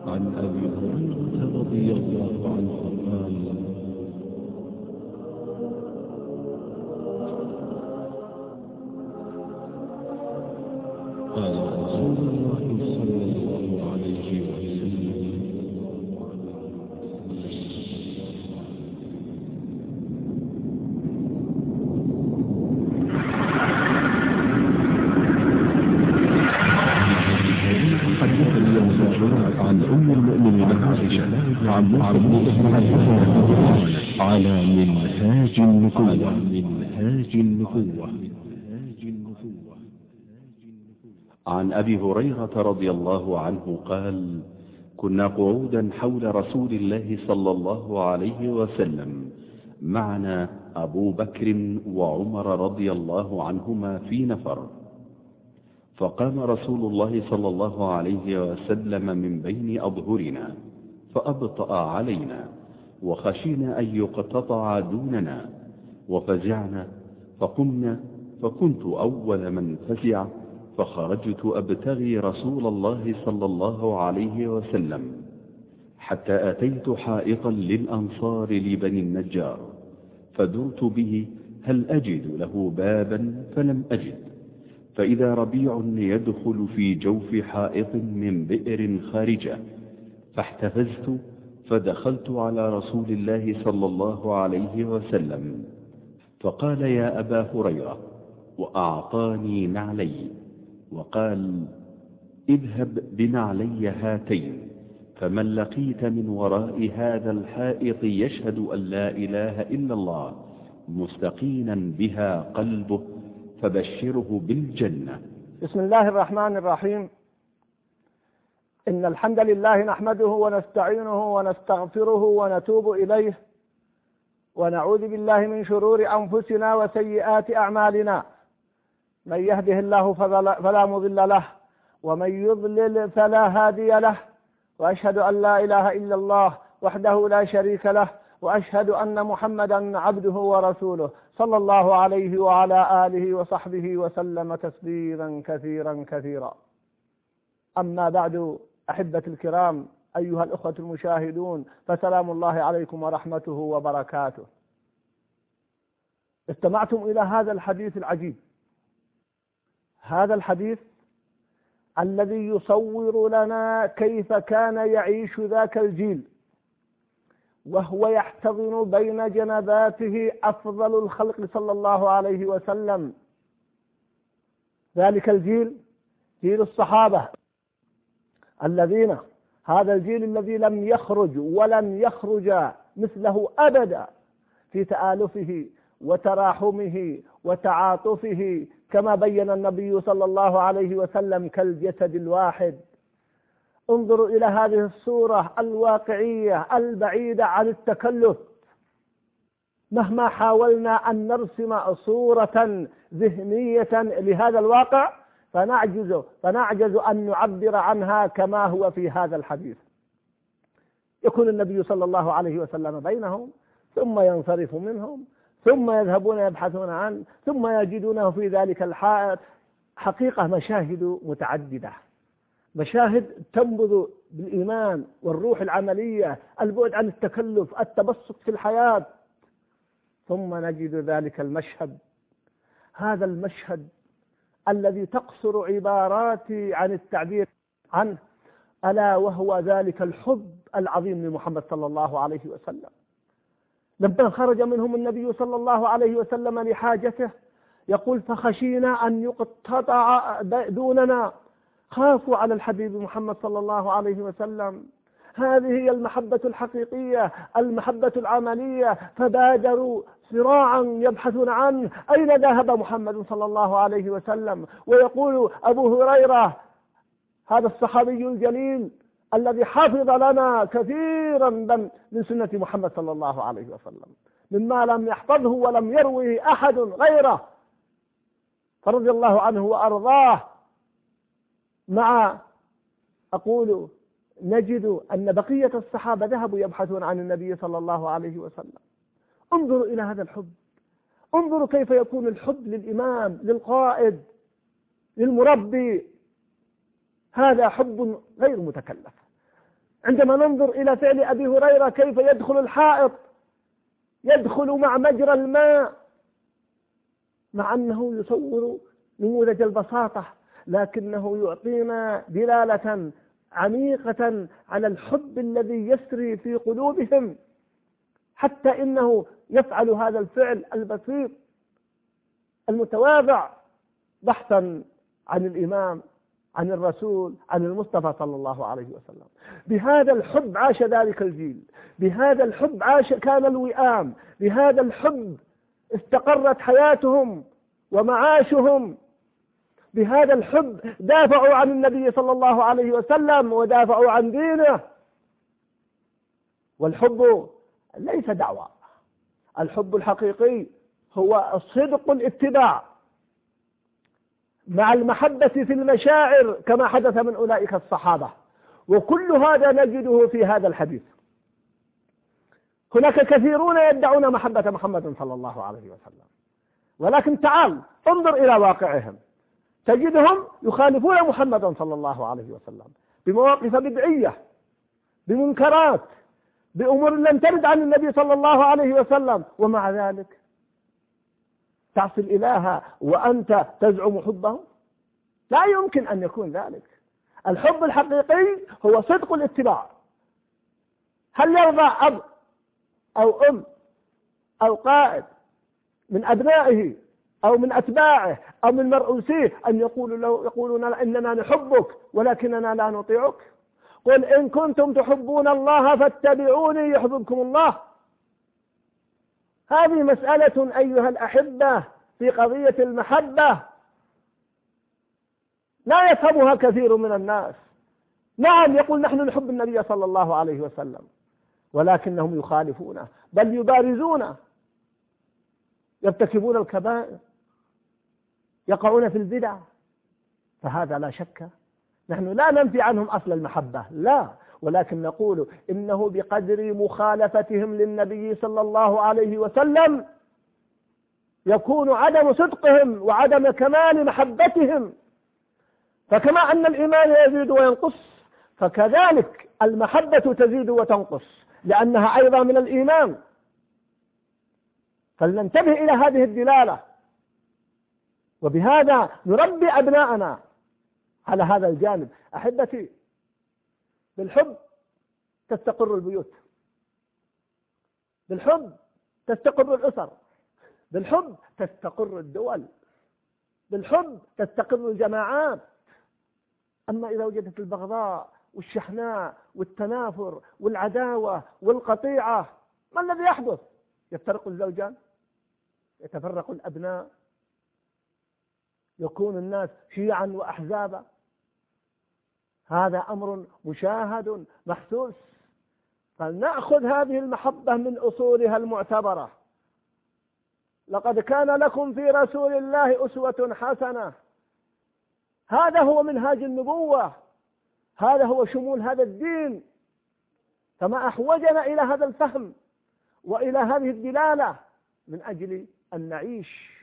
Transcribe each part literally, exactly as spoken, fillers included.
عن أبي هريرة رضي الله عنه قال قال رسول الله صلى الله عليه وسلم عن أم المؤمنين عائشة وعن مصعب على منهاج النبوة منهاج النبوة. عن أبي هريرة رضي الله عنه قال: كنا قعودا حول رسول الله صلى الله عليه وسلم، معنا أبو بكر وعمر رضي الله عنهما في نفر، فقام رسول الله صلى الله عليه وسلم من بين أظهرنا فأبطأ علينا، وخشينا أن يقتطع دوننا، وفزعنا فقمنا، فكنت أول من فزع، فخرجت أبتغي رسول الله صلى الله عليه وسلم حتى أتيت حائطا للأنصار لبني النجار، فدرت به هل أجد له بابا فلم أجد، فإذا ربيع يدخل في جوف حائط من بئر خارجة، فاحتفزت فدخلت على رسول الله صلى الله عليه وسلم، فقال: يا أبا هريرة، وأعطاني نعلي، وقال: اذهب بنعلي هاتين، فمن لقيت من وراء هذا الحائط يشهد أن لا إله إلا الله مستقينا بها قلبه فبشره بالجنة. بسم الله الرحمن الرحيم. إن الحمد لله نحمده ونستعينه ونستغفره ونتوب إليه، ونعوذ بالله من شرور أنفسنا وسيئات أعمالنا، من يهده الله فلا مضل له، ومن يضلل فلا هادي له، وأشهد أن لا إله إلا الله وحده لا شريك له، وأشهد أن محمدا عبده ورسوله صلى الله عليه وعلى آله وصحبه وسلم تسليما كثيرا كثيرا. أما بعد، أحبة الكرام، أيها الأخوة المشاهدون، فسلام الله عليكم ورحمته وبركاته. استمعتم إلى هذا الحديث العجيب، هذا الحديث الذي يصور لنا كيف كان يعيش ذاك الجيل وهو يحتضن بين جنباته أفضل الخلق صلى الله عليه وسلم. ذلك الجيل جيل الصحابة الذين هذا الجيل الذي لم يخرج ولن يخرج مثله أبدا في تآلفه وتراحمه وتعاطفه، كما بين النبي صلى الله عليه وسلم كالجسد الواحد. انظروا إلى هذه الصورة الواقعية البعيدة عن التكلف. مهما حاولنا أن نرسم صورة ذهنية لهذا الواقع فنعجز فنعجز أن نعبر عنها كما هو في هذا الحديث. يكون النبي صلى الله عليه وسلم بينهم، ثم ينصرف منهم، ثم يذهبون يبحثون عنه، ثم يجدونه في ذلك الحائط. حقيقة مشاهد متعددة، مشاهد تنبض بالإيمان والروح العملية، البعد عن التكلف، التبسط في الحياة. ثم نجد ذلك المشهد، هذا المشهد الذي تقصر عباراتي عن التعبير عنه، ألا وهو ذلك الحب العظيم لمحمد صلى الله عليه وسلم. لما خرج منهم النبي صلى الله عليه وسلم لحاجته يقول: فخشينا أن يقتطع دوننا. خافوا على الحبيب محمد صلى الله عليه وسلم. هذه هي المحبة الحقيقية، المحبة العملية. فبادروا سراعا يبحثون عنه، أين ذهب محمد صلى الله عليه وسلم؟ ويقول أبو هريرة هذا الصحابي الجليل الذي حفظ لنا كثيرا من سنة محمد صلى الله عليه وسلم مما لم يحفظه ولم يروه أحد غيره، فرضي الله عنه وأرضاه. مع أقول نجد أن بقية الصحابة ذهبوا يبحثون عن النبي صلى الله عليه وسلم. انظروا إلى هذا الحب، انظروا كيف يكون الحب للإمام، للقائد، للمربي. هذا حب غير متكلف. عندما ننظر إلى فعل أبي هريرة كيف يدخل الحائط، يدخل مع مجرى الماء، مع أنه يصور نموذج البساطة، لكنه يعطينا دلالة عميقة على الحب الذي يسري في قلوبهم، حتى إنه يفعل هذا الفعل البسيط المتواضع بحثا عن الإمام، عن الرسول، عن المصطفى صلى الله عليه وسلم. بهذا الحب عاش ذلك الجيل، بهذا الحب عاش كان الوئام، بهذا الحب استقرت حياتهم ومعاشهم، بهذا الحب دافعوا عن النبي صلى الله عليه وسلم ودافعوا عن دينه. والحب ليس دعوة، الحب الحقيقي هو صدق الاتباع مع المحبة في المشاعر كما حدث من أولئك الصحابة، وكل هذا نجده في هذا الحديث. هناك كثيرون يدعون محبة محمد صلى الله عليه وسلم، ولكن تعال انظر إلى واقعهم، تجدهم يخالفون محمدا صلى الله عليه وسلم بمواقف بدعية، بمنكرات، بأمور لم ترد عن النبي صلى الله عليه وسلم، ومع ذلك تعصي الإله وأنت تزعم حبه. لا يمكن أن يكون ذلك. الحب الحقيقي هو صدق الاتباع. هل يرضى أب أو أم أو قائد من أبنائه أو من أتباعه أو من مرؤوسيه أن يقولوا له يقولون إننا نحبك ولكننا لا نطيعك؟ قل إن كنتم تحبون الله فاتبعوني يحببكم الله. هذه مسألة أيها الأحبة في قضية المحبة لا يفهمها كثير من الناس. نعم يقول نحن نحب النبي صلى الله عليه وسلم، ولكنهم يخالفونه، بل يبارزونه، يرتكبون الكبائر، يقعون في البدع. فهذا لا شك نحن لا ننفي عنهم أصل المحبة، لا، ولكن نقول إنه بقدر مخالفتهم للنبي صلى الله عليه وسلم يكون عدم صدقهم وعدم كمال محبتهم. فكما أن الإيمان يزيد وينقص فكذلك المحبة تزيد وتنقص، لأنها أيضا من الإيمان. فلننتبه إلى هذه الدلالة، وبهذا نربي أبناءنا على هذا الجانب. أحبتي، بالحب تستقر البيوت، بالحب تستقر الأسر، بالحب تستقر الدول، بالحب تستقر الجماعات. أما إذا وجدت البغضاء والشحناء والتنافر والعداوة والقطيعة، ما الذي يحدث؟ يفترق الزوجان، يتفرق الأبناء، يكون الناس شيعا وأحزابا. هذا أمر مشاهد محسوس. فلنأخذ هذه المحبة من أصولها المعتبرة. لقد كان لكم في رسول الله أسوة حسنة. هذا هو منهاج النبوة، هذا هو شمول هذا الدين. فما أحوجنا إلى هذا الفهم وإلى هذه الدلالة من أجل أن نعيش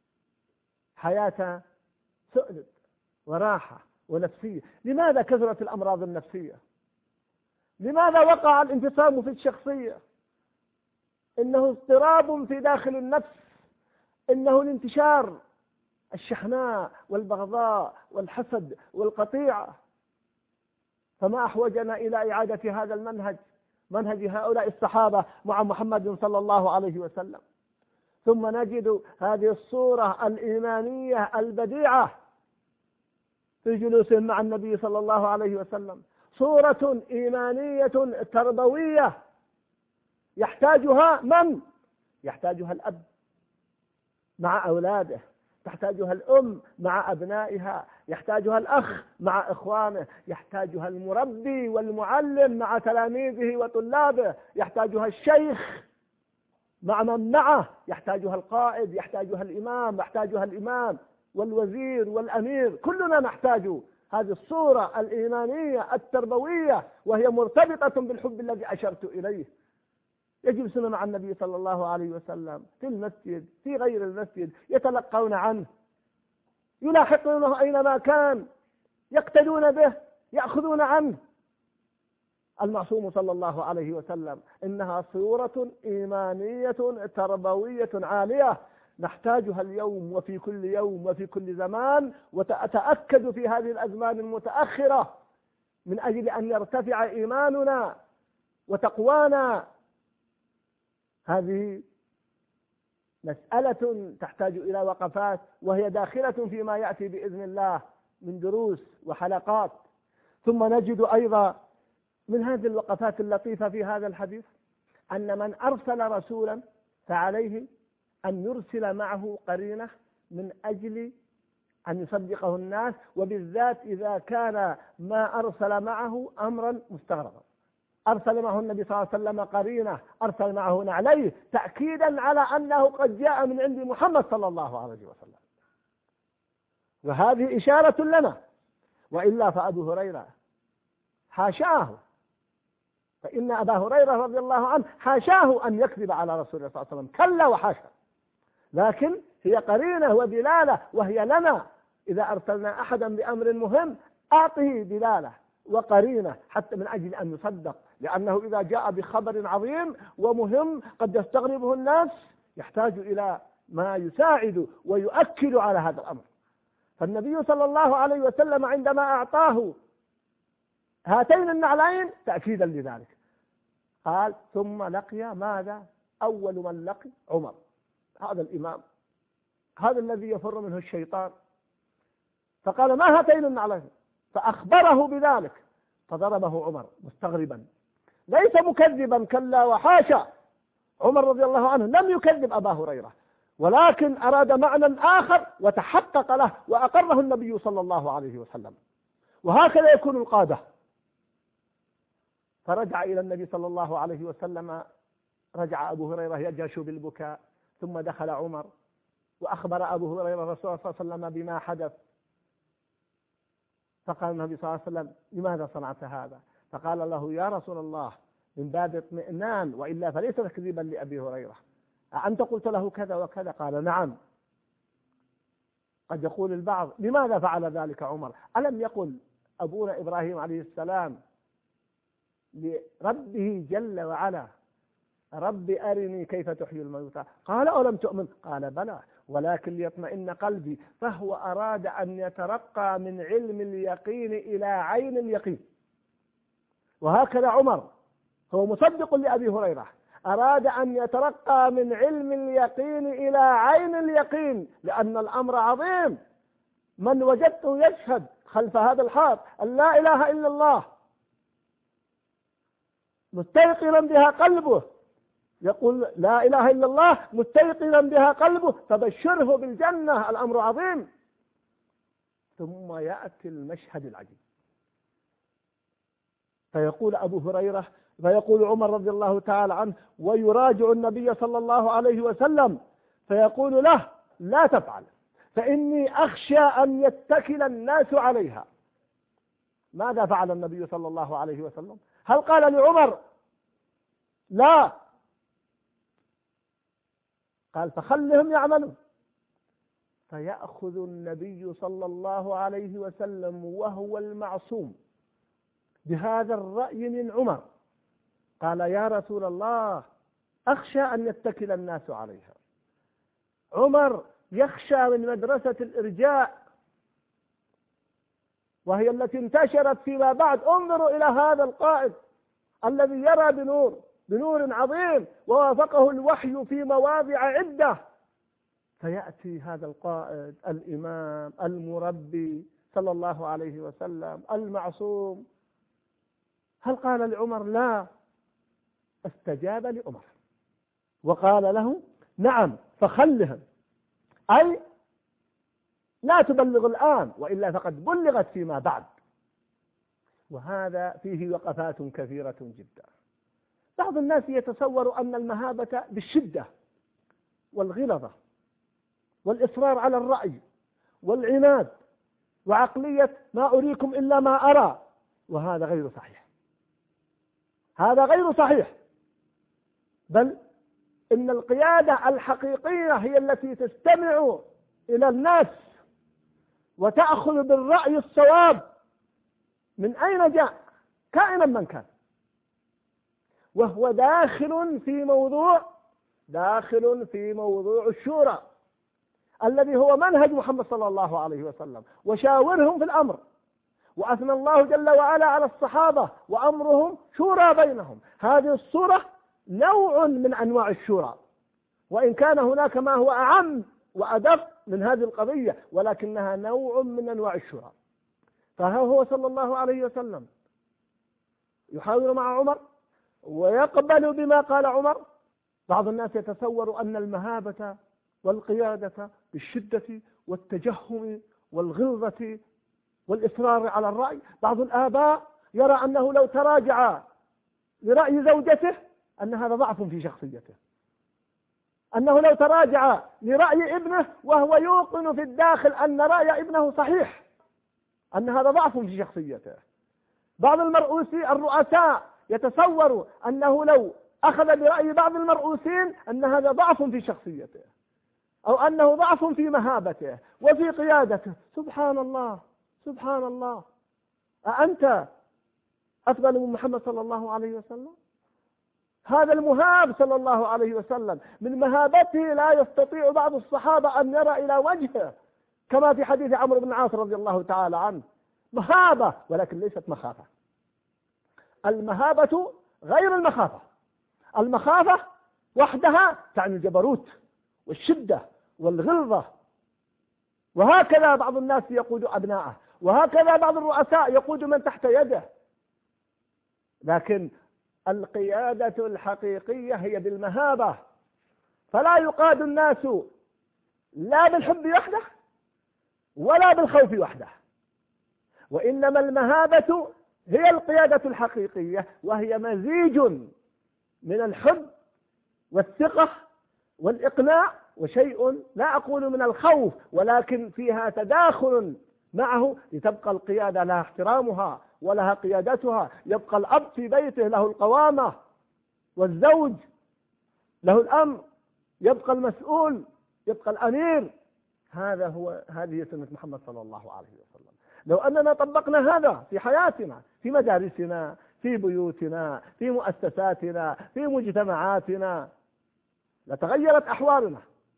حياة سؤدد وراحة ونفسية. لماذا كثرت الأمراض النفسية؟ لماذا وقع الانفصام في الشخصية؟ إنه اضطراب في داخل النفس، إنه الانتشار الشحناء والبغضاء والحسد والقطيعة. فما أحوجنا إلى إعادة هذا المنهج، منهج هؤلاء الصحابة مع محمد صلى الله عليه وسلم. ثم نجد هذه الصورة الإيمانية البديعة في جلوسهم مع النبي صلى الله عليه وسلم، صورة إيمانية تربوية يحتاجها من؟ يحتاجها الأب مع أولاده، تحتاجها الأم مع أبنائها، يحتاجها الأخ مع إخوانه، يحتاجها المربي والمعلم مع تلاميذه وطلابه، يحتاجها الشيخ مع من معه، يحتاجها القائد، يحتاجها الإمام، يحتاجها الإمام والوزير والأمير. كلنا نحتاج هذه الصورة الإيمانية التربوية، وهي مرتبطة بالحب الذي أشرت إليه. يجلسون مع النبي صلى الله عليه وسلم في المسجد، في غير المسجد، يتلقون عنه، يلاحقونه أينما كان، يقتدون به، يأخذون عنه. المعصوم صلى الله عليه وسلم. إنها صورة إيمانية تربوية عالية نحتاجها اليوم وفي كل يوم وفي كل زمان، وتأكد في هذه الأزمان المتأخرة من أجل أن يرتفع إيماننا وتقوانا. هذه مسألة تحتاج إلى وقفات، وهي داخلة فيما يأتي بإذن الله من دروس وحلقات. ثم نجد أيضا من هذه الوقفات اللطيفة في هذا الحديث أن من أرسل رسولا فعليه أن يرسل معه قرينة من أجل أن يصدقه الناس، وبالذات إذا كان ما أرسل معه أمرا مستغربا. أرسل معه النبي صلى الله عليه وسلم قرينة، أرسل معه نعليه تأكيدا على أنه قد جاء من عند محمد صلى الله عليه وسلم، وهذه إشارة لنا. وإلا فأبو هريرة حاشاه، فإن أبا هريرة رضي الله عنه حاشاه أن يكذب على رسول الله صلى الله عليه وسلم، كلا وحاشا، لكن هي قرينة ودلالة، وهي لنا إذا أرسلنا أحدا بأمر مهم أعطه دلالة وقرينة حتى من أجل أن يصدق، لأنه إذا جاء بخبر عظيم ومهم قد يستغربه الناس يحتاج إلى ما يساعد ويؤكد على هذا الأمر. فالنبي صلى الله عليه وسلم عندما أعطاه هاتين النعلين تأكيدا لذلك قال ثم لقي ماذا؟ أول من لقي عمر، هذا الإمام، هذا الذي يفر منه الشيطان. فقال ما هاتين النعلين؟ فأخبره بذلك، فضربه عمر مستغربا، ليس مكذبا كلا وحاشا. عمر رضي الله عنه لم يكذب أبا هريرة، ولكن أراد معنى آخر وتحقق له وأقره النبي صلى الله عليه وسلم. وهكذا يكون القادة. فرجع إلى النبي صلى الله عليه وسلم، رجع أبو هريرة يجهش بالبكاء، ثم دخل عمر وأخبر أبو هريرة الرسول صلى الله عليه وسلم بما حدث. فقال النبي صلى الله عليه وسلم لماذا صنعت هذا؟ فقال له يا رسول الله من باب اطمئنان، وإلا فليس تكذيبا لأبي هريرة، أنت قلت له كذا وكذا؟ قال نعم. قد يقول البعض لماذا فعل ذلك عمر؟ ألم يقل أبونا إبراهيم عليه السلام لربه جل وعلا رب أرني كيف تحيي الموتى؟ قال أولم تؤمن؟ قال بلى ولكن ليطمئن قلبي. فهو أراد أن يترقى من علم اليقين إلى عين اليقين. وهكذا عمر هو مصدق لأبي هريرة، أراد أن يترقى من علم اليقين إلى عين اليقين، لأن الأمر عظيم. من وجدته يشهد خلف هذا الحائط أن لا إله إلا الله مستيقنا بها قلبه، يقول لا إله إلا الله مستيقنا بها قلبه، فبشره بالجنة، الأمر عظيم. ثم يأتي المشهد العجيب، فيقول أبو هريرة فيقول عمر رضي الله تعالى عنه ويراجع النبي صلى الله عليه وسلم فيقول له لا تفعل فإني أخشى أن يتكل الناس عليها. ماذا فعل النبي صلى الله عليه وسلم؟ هل قال لعمر لا؟ قال فخلهم يعملوا. فيأخذ النبي صلى الله عليه وسلم وهو المعصوم بهذا الرأي من عمر، قال يا رسول الله أخشى أن يتكل الناس عليها. عمر يخشى من مدرسة الإرجاء، وهي التي انتشرت فيما بعد. انظروا إلى هذا القائد الذي يرى بنور بنور عظيم، ووافقه الوحي في مواضع عدة، فيأتي هذا القائد الإمام المربي صلى الله عليه وسلم المعصوم. هل قال لعمر لا؟ استجاب لعمر وقال له نعم فخلهم، أي لا تبلغ الآن وإلا فقد بلغت فيما بعد. وهذا فيه وقفات كثيرة جدا. بعض الناس يتصور أن المهابة بالشدة والغلظة والإصرار على الرأي والعناد وعقلية ما أريكم إلا ما أرى، وهذا غير صحيح. هذا غير صحيح، بل إن القيادة الحقيقية هي التي تستمع إلى الناس وتأخذ بالرأي الصواب من أين جاء كائنا من كان. وهو داخل في موضوع داخل في موضوع الشورى الذي هو منهج محمد صلى الله عليه وسلم. وشاورهم في الأمر، وأثنى الله جل وعلا على الصحابة وأمرهم شورى بينهم. هذه الصورة نوع من أنواع الشورى، وإن كان هناك ما هو أعم وأدق من هذه القضية، ولكنها نوع من أنواع الشورى. فها هو صلى الله عليه وسلم يحاور مع عمر ويقبل بما قال عمر. بعض الناس يتصور أن المهابة والقيادة بالشدة والتجهم والغلظة والإصرار على الرأي. بعض الآباء يرى أنه لو تراجع لرأي زوجته أن هذا ضعف في شخصيته، أنه لو تراجع لرأي ابنه وهو يوقن في الداخل أن رأي ابنه صحيح أن هذا ضعف في شخصيته. بعض المرؤوسين الرؤساء يتصور أنه لو أخذ برأي بعض المرؤوسين أن هذا ضعف في شخصيته، أو أنه ضعف في مهابته وفي قيادته. سبحان الله سبحان الله، أأنت أفضل من محمد صلى الله عليه وسلم؟ هذا المهاب صلى الله عليه وسلم من مهابته لا يستطيع بعض الصحابة أن يرى إلى وجهه، كما في حديث عمرو بن العاص رضي الله تعالى عنه. مهابة ولكن ليست مخافة. المهابة غير المخافة. المخافة وحدها تعني الجبروت والشدة والغلظة، وهكذا بعض الناس يقود أبناءه، وهكذا بعض الرؤساء يقود من تحت يده. لكن القيادة الحقيقية هي بالمهابة، فلا يقاد الناس لا بالحب وحده ولا بالخوف وحده، وإنما المهابة هي القيادة الحقيقية، وهي مزيج من الحب والثقة والإقناع وشيء لا أقول من الخوف، ولكن فيها تداخل معه لتبقى القيادة لها احترامها ولها قيادتها. يبقى الأب في بيته له القوامة، والزوج له الأمر، يبقى المسؤول، يبقى الأمير. هذا هو هذه سنة محمد صلى الله عليه وسلم. لو أننا طبقنا هذا في حياتنا، في مدارسنا، في بيوتنا، في مؤسساتنا، في مجتمعاتنا، لتغيرت أحوالنا.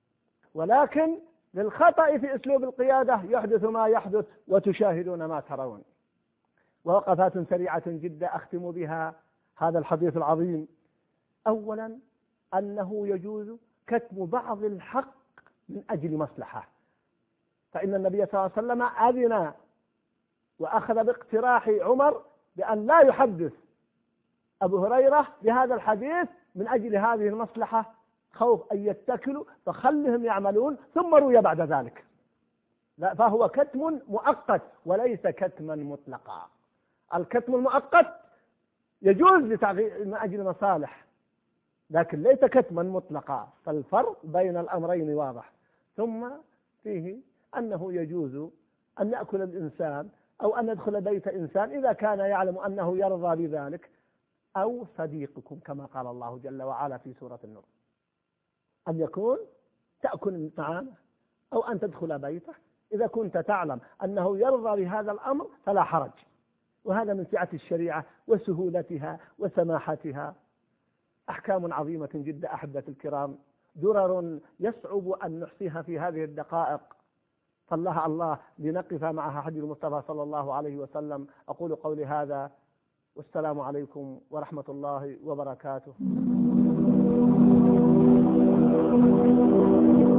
ولكن للخطأ في أسلوب القيادة يحدث ما يحدث وتشاهدون ما ترون. ووقفات سريعة جدا أختم بها هذا الحديث العظيم. أولا أنه يجوز كتم بعض الحق من أجل مصلحة، فإن النبي صلى الله عليه وسلم أذن وأخذ باقتراح عمر بأن لا يحدث أبو هريرة بهذا الحديث من أجل هذه المصلحة، خوف أن يتكلوا فخلهم يعملون ثم روي بعد ذلك. لا، فهو كتم مؤقت وليس كتما مطلقا. الكتم المؤقت يجوز من أجل مصالح، لكن ليس كتما مطلقا، فالفرق بين الأمرين واضح. ثم فيه أنه يجوز أن يأكل الإنسان أو أن يدخل بيت إنسان إذا كان يعلم أنه يرضى بذلك، أو صديقكم كما قال الله جل وعلا في سورة النور، أن يكون تأكل طعامه أو أن تدخل بيته إذا كنت تعلم أنه يرضى بهذا الأمر فلا حرج. وهذا من سعة الشريعة وسهولتها وسماحتها. أحكام عظيمة جدا أحبة الكرام، درر يصعب أن نحصيها في هذه الدقائق، فالله الله لنقف معها حديث المصطفى صلى الله عليه وسلم. أقول قولي هذا والسلام عليكم ورحمة الله وبركاته.